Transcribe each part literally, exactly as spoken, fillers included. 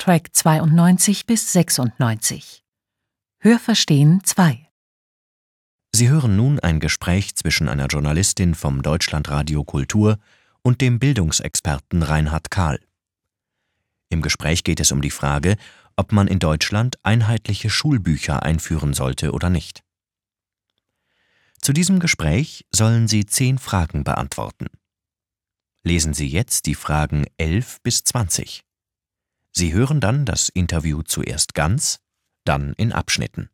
Track zweiundneunzig bis sechsundneunzig. Hörverstehen zwei. Sie hören nun ein Gespräch zwischen einer Journalistin vom Deutschlandradio Kultur und dem Bildungsexperten Reinhard Kahl. Im Gespräch geht es um die Frage, ob man in Deutschland einheitliche Schulbücher einführen sollte oder nicht. Zu diesem Gespräch sollen Sie zehn Fragen beantworten. Lesen Sie jetzt die Fragen elf bis zwanzig. Sie hören dann das Interview zuerst ganz, dann in Abschnitten.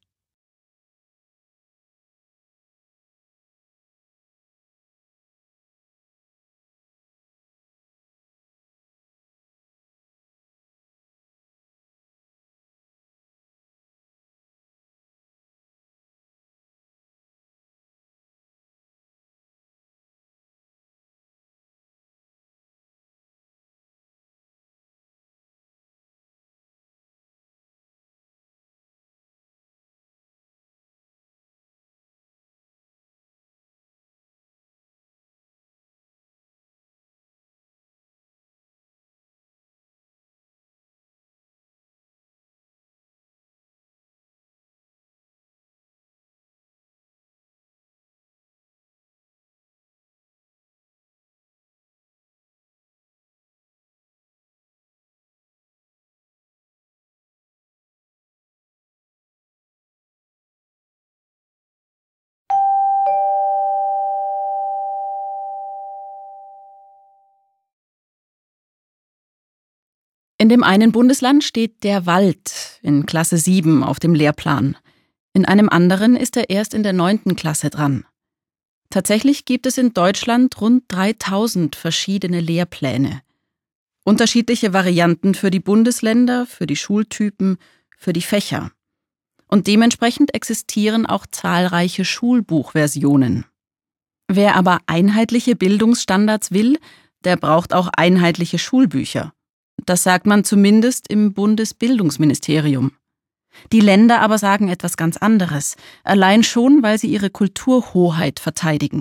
In dem einen Bundesland steht der Wald in Klasse sieben auf dem Lehrplan. In einem anderen ist er erst in der neunten Klasse dran. Tatsächlich gibt es in Deutschland rund dreitausend verschiedene Lehrpläne. Unterschiedliche Varianten für die Bundesländer, für die Schultypen, für die Fächer. Und dementsprechend existieren auch zahlreiche Schulbuchversionen. Wer aber einheitliche Bildungsstandards will, der braucht auch einheitliche Schulbücher. Das sagt man zumindest im Bundesbildungsministerium. Die Länder aber sagen etwas ganz anderes, allein schon, weil sie ihre Kulturhoheit verteidigen.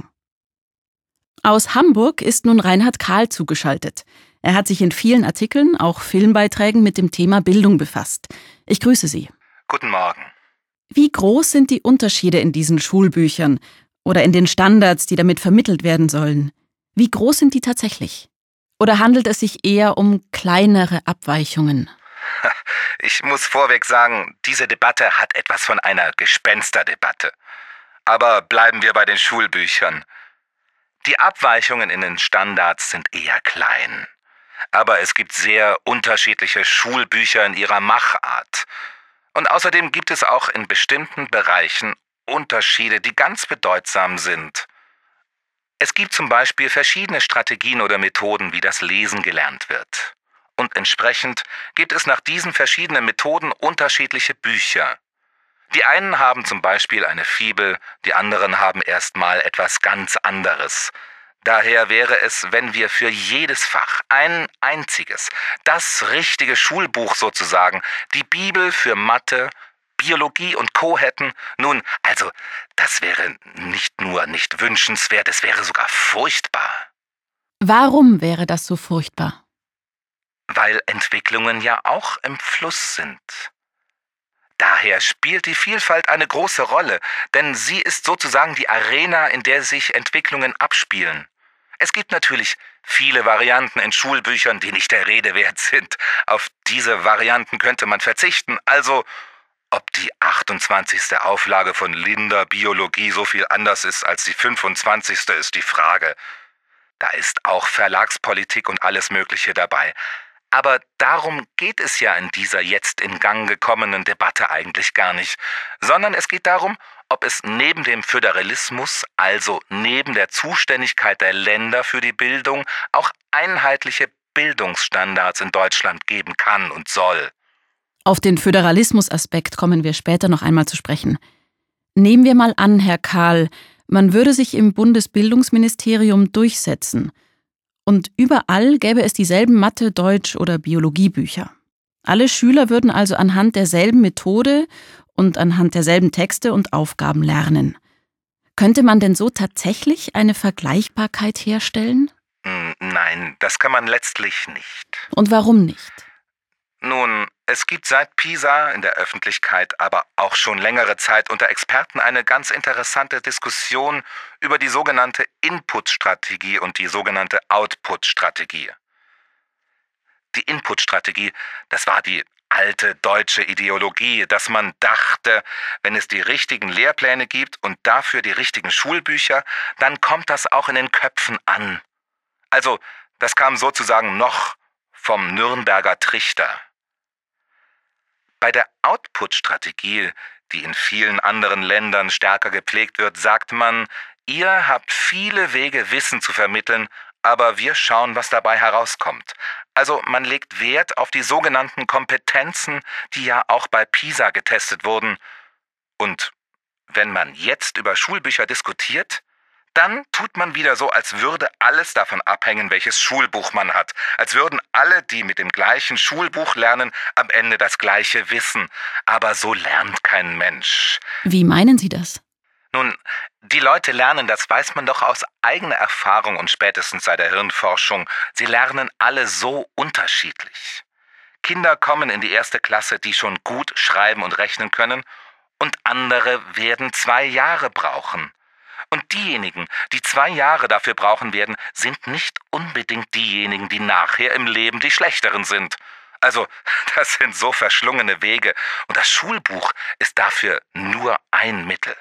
Aus Hamburg ist nun Reinhard Kahl zugeschaltet. Er hat sich in vielen Artikeln, auch Filmbeiträgen mit dem Thema Bildung befasst. Ich grüße Sie. Guten Morgen. Wie groß sind die Unterschiede in diesen Schulbüchern oder in den Standards, die damit vermittelt werden sollen? Wie groß sind die tatsächlich? Oder handelt es sich eher um kleinere Abweichungen? Ich muss vorweg sagen, diese Debatte hat etwas von einer Gespensterdebatte. Aber bleiben wir bei den Schulbüchern. Die Abweichungen in den Standards sind eher klein. Aber es gibt sehr unterschiedliche Schulbücher in ihrer Machart. Und außerdem gibt es auch in bestimmten Bereichen Unterschiede, die ganz bedeutsam sind. Es gibt zum Beispiel verschiedene Strategien oder Methoden, wie das Lesen gelernt wird. Und entsprechend gibt es nach diesen verschiedenen Methoden unterschiedliche Bücher. Die einen haben zum Beispiel eine Fibel, die anderen haben erstmal etwas ganz anderes. Daher wäre es, wenn wir für jedes Fach ein einziges, das richtige Schulbuch sozusagen, die Bibel für Mathe, Biologie und Co. hätten, nun, also, das wäre nicht nur nicht wünschenswert, es wäre sogar furchtbar. Warum wäre das so furchtbar? Weil Entwicklungen ja auch im Fluss sind. Daher spielt die Vielfalt eine große Rolle, denn sie ist sozusagen die Arena, in der sich Entwicklungen abspielen. Es gibt natürlich viele Varianten in Schulbüchern, die nicht der Rede wert sind. Auf diese Varianten könnte man verzichten, also ob die achtundzwanzigste Auflage von Linder Biologie so viel anders ist als die fünfundzwanzigste ist die Frage. Da ist auch Verlagspolitik und alles Mögliche dabei. Aber darum geht es ja in dieser jetzt in Gang gekommenen Debatte eigentlich gar nicht, sondern es geht darum, ob es neben dem Föderalismus, also neben der Zuständigkeit der Länder für die Bildung, auch einheitliche Bildungsstandards in Deutschland geben kann und soll. Auf den Föderalismusaspekt kommen wir später noch einmal zu sprechen. Nehmen wir mal an, Herr Kahl, man würde sich im Bundesbildungsministerium durchsetzen. Und überall gäbe es dieselben Mathe-, Deutsch- oder Biologiebücher. Alle Schüler würden also anhand derselben Methode und anhand derselben Texte und Aufgaben lernen. Könnte man denn so tatsächlich eine Vergleichbarkeit herstellen? Nein, das kann man letztlich nicht. Und warum nicht? Nun, Es gibt seit Pisa in der Öffentlichkeit, aber auch schon längere Zeit unter Experten eine ganz interessante Diskussion über die sogenannte Input-Strategie und die sogenannte Output-Strategie. Die Input-Strategie, das war die alte deutsche Ideologie, dass man dachte, wenn es die richtigen Lehrpläne gibt und dafür die richtigen Schulbücher, dann kommt das auch in den Köpfen an. Also, das kam sozusagen noch vom Nürnberger Trichter. Bei der Output-Strategie, die in vielen anderen Ländern stärker gepflegt wird, sagt man, ihr habt viele Wege, Wissen zu vermitteln, aber wir schauen, was dabei herauskommt. Also man legt Wert auf die sogenannten Kompetenzen, die ja auch bei Pisa getestet wurden. Und wenn man jetzt über Schulbücher diskutiert, dann tut man wieder so, als würde alles davon abhängen, welches Schulbuch man hat. Als würden alle, die mit dem gleichen Schulbuch lernen, am Ende das gleiche wissen. Aber so lernt kein Mensch. Wie meinen Sie das? Nun, die Leute lernen, das weiß man doch aus eigener Erfahrung und spätestens seit der Hirnforschung. Sie lernen alle so unterschiedlich. Kinder kommen in die erste Klasse, die schon gut schreiben und rechnen können, und andere werden zwei Jahre brauchen. Und diejenigen, die zwei Jahre dafür brauchen werden, sind nicht unbedingt diejenigen, die nachher im Leben die Schlechteren sind. Also, das sind so verschlungene Wege, und das Schulbuch ist dafür nur ein Mittel.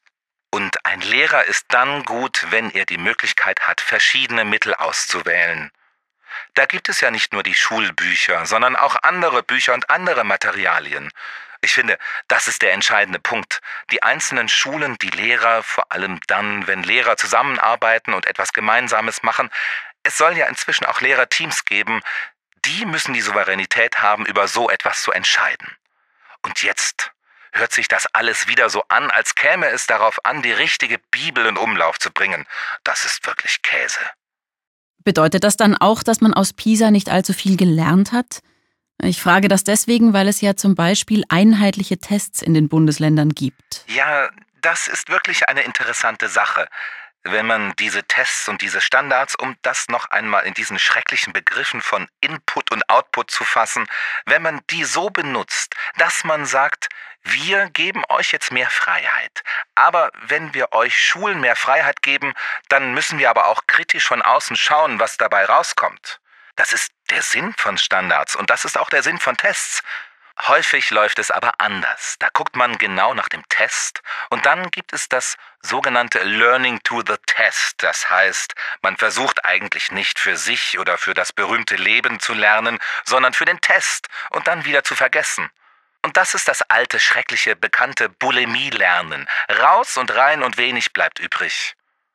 Und ein Lehrer ist dann gut, wenn er die Möglichkeit hat, verschiedene Mittel auszuwählen. Da gibt es ja nicht nur die Schulbücher, sondern auch andere Bücher und andere Materialien. Ich finde, das ist der entscheidende Punkt. Die einzelnen Schulen, die Lehrer, vor allem dann, wenn Lehrer zusammenarbeiten und etwas Gemeinsames machen, es soll ja inzwischen auch Lehrerteams geben, die müssen die Souveränität haben, über so etwas zu entscheiden. Und jetzt hört sich das alles wieder so an, als käme es darauf an, die richtige Bibel in Umlauf zu bringen. Das ist wirklich Käse. Bedeutet das dann auch, dass man aus Pisa nicht allzu viel gelernt hat? Ich frage das deswegen, weil es ja zum Beispiel einheitliche Tests in den Bundesländern gibt. Ja, das ist wirklich eine interessante Sache. Wenn man diese Tests und diese Standards, um das noch einmal in diesen schrecklichen Begriffen von Input und Output zu fassen, wenn man die so benutzt, dass man sagt, wir geben euch jetzt mehr Freiheit. Aber wenn wir euch Schulen mehr Freiheit geben, dann müssen wir aber auch kritisch von außen schauen, was dabei rauskommt. Das ist der Sinn von Standards und das ist auch der Sinn von Tests. Häufig läuft es aber anders. Da guckt man genau nach dem Test und dann gibt es das sogenannte Learning to the Test. Das heißt, man versucht eigentlich nicht für sich oder für das berühmte Leben zu lernen, sondern für den Test und dann wieder zu vergessen. Und das ist das alte, schreckliche, bekannte Bulimie-Lernen. Raus und rein und wenig bleibt übrig.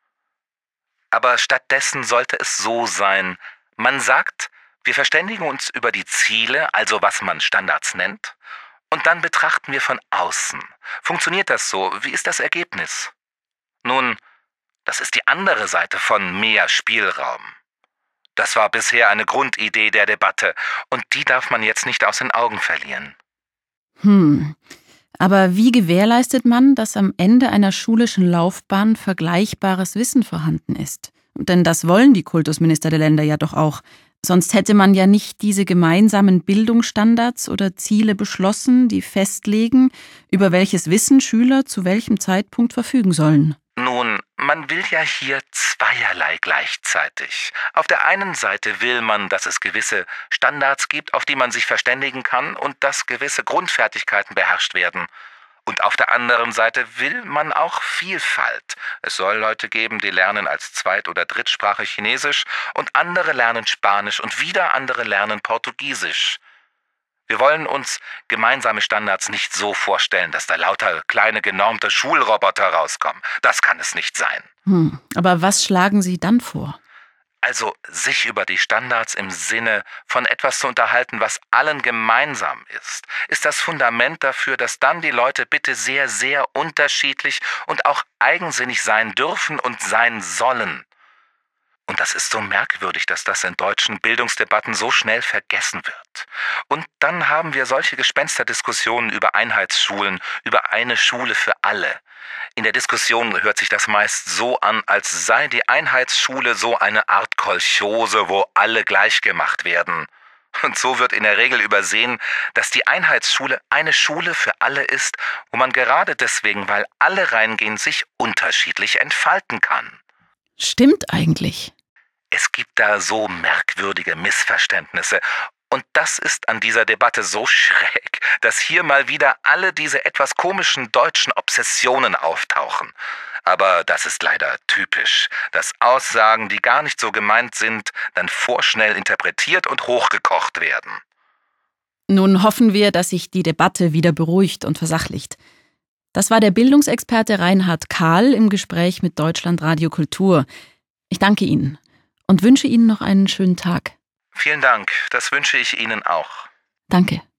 Aber stattdessen sollte es so sein, man sagt, wir verständigen uns über die Ziele, also was man Standards nennt, und dann betrachten wir von außen. Funktioniert das so? Wie ist das Ergebnis? Nun, das ist die andere Seite von mehr Spielraum. Das war bisher eine Grundidee der Debatte, und die darf man jetzt nicht aus den Augen verlieren. Hm, aber wie gewährleistet man, dass am Ende einer schulischen Laufbahn vergleichbares Wissen vorhanden ist? Denn das wollen die Kultusminister der Länder ja doch auch. Sonst hätte man ja nicht diese gemeinsamen Bildungsstandards oder Ziele beschlossen, die festlegen, über welches Wissen Schüler zu welchem Zeitpunkt verfügen sollen. Nun, man will ja hier zweierlei gleichzeitig. Auf der einen Seite will man, dass es gewisse Standards gibt, auf die man sich verständigen kann und dass gewisse Grundfertigkeiten beherrscht werden. Und auf der anderen Seite will man auch Vielfalt. Es soll Leute geben, die lernen als Zweit- oder Drittsprache Chinesisch und andere lernen Spanisch und wieder andere lernen Portugiesisch. Wir wollen uns gemeinsame Standards nicht so vorstellen, dass da lauter kleine genormte Schulroboter rauskommen. Das kann es nicht sein. Hm, aber was schlagen Sie dann vor? Also sich über die Standards im Sinne von etwas zu unterhalten, was allen gemeinsam ist, ist das Fundament dafür, dass dann die Leute bitte sehr, sehr unterschiedlich und auch eigensinnig sein dürfen und sein sollen. Und das ist so merkwürdig, dass das in deutschen Bildungsdebatten so schnell vergessen wird. Und dann haben wir solche Gespensterdiskussionen über Einheitsschulen, über eine Schule für alle. In der Diskussion hört sich das meist so an, als sei die Einheitsschule so eine Art Kolchose, wo alle gleich gemacht werden. Und so wird in der Regel übersehen, dass die Einheitsschule eine Schule für alle ist, wo man gerade deswegen, weil alle reingehen, sich unterschiedlich entfalten kann. Stimmt eigentlich. Es gibt da so merkwürdige Missverständnisse. Und das ist an dieser Debatte so schräg, dass hier mal wieder alle diese etwas komischen deutschen Obsessionen auftauchen. Aber das ist leider typisch, dass Aussagen, die gar nicht so gemeint sind, dann vorschnell interpretiert und hochgekocht werden. Nun hoffen wir, dass sich die Debatte wieder beruhigt und versachlicht. Das war der Bildungsexperte Reinhard Kahl im Gespräch mit Deutschlandradio Kultur. Ich danke Ihnen und wünsche Ihnen noch einen schönen Tag. Vielen Dank, das wünsche ich Ihnen auch. Danke.